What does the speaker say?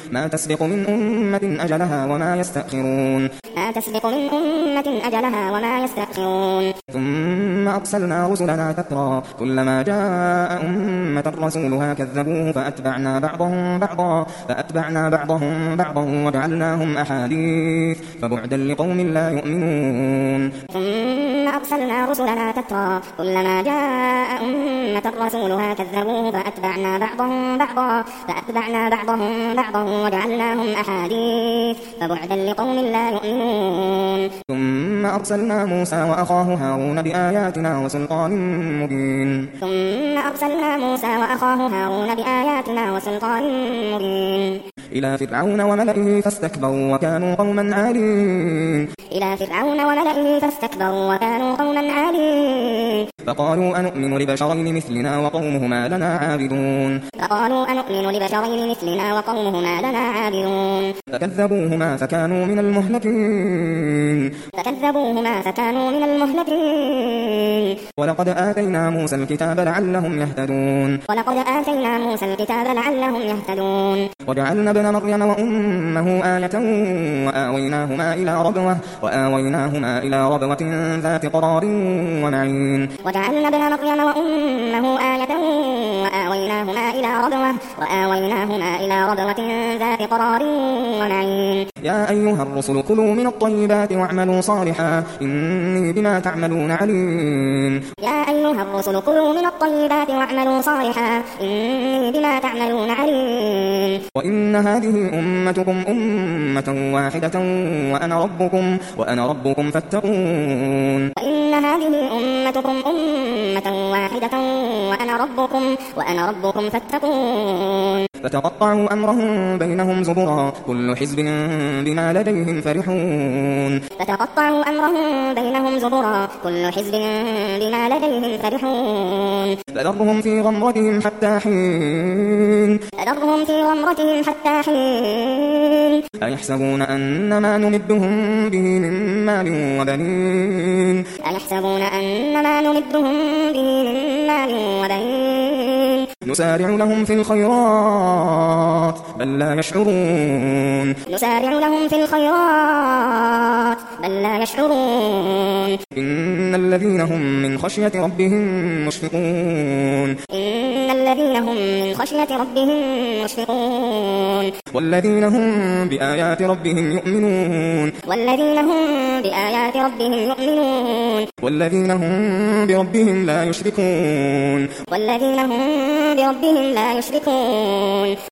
ما تسبق من أمة أجلها وما يستأخرون ثم أرسلنا رسلنا تترى كلما جاء أمة رسولها كذبوه فأتبعنا بعضهم بعضا وجعلناهم أحاديث فبعدا لقوم لا يؤمنون ثم أرسلنا رسلنا تترى كلما جاء أمة رسولها كذبوه فأتبعنا بعضهم بعضا وجعلناهم أحاديث فبعدا لقوم لا يؤمنون ثم أرسلنا موسى وأخاه هارون بآياتنا وسلطان مبين إلى فرعون وملئه فاستكبروا وكانوا قوما عالين فقالوا أنؤمن لبشرين مثلنا وقومهما لنا عابدون فكذبوهما فكانوا من المهلكين ولقد آتينا موسى الكتاب لعلهم يهتدون وجعلنا ابن مريم وأمه آية وآويناهما إلى ربوة ذات قرار ومعين يا أيها الرسل كلوا من الطيبات واعملوا صالحا إني بما تعملون عليم وإن هذه أمتكم أمة واحدة وأنا ربكم فاتقون فتقطعوا أمرهم بينهم زبرا كل حزب بما لديهم فرحون فذرهم في غمرتهم حتى حين أيحسبون أن ما نمدهم به من مال وبنين نسارع لهم في الخيرات بل لا يشعرون إن الذين هم من خشية ربهم مشفقون والذين هم بآيات ربهم يؤمنون والذين هم بربهم لا يشركون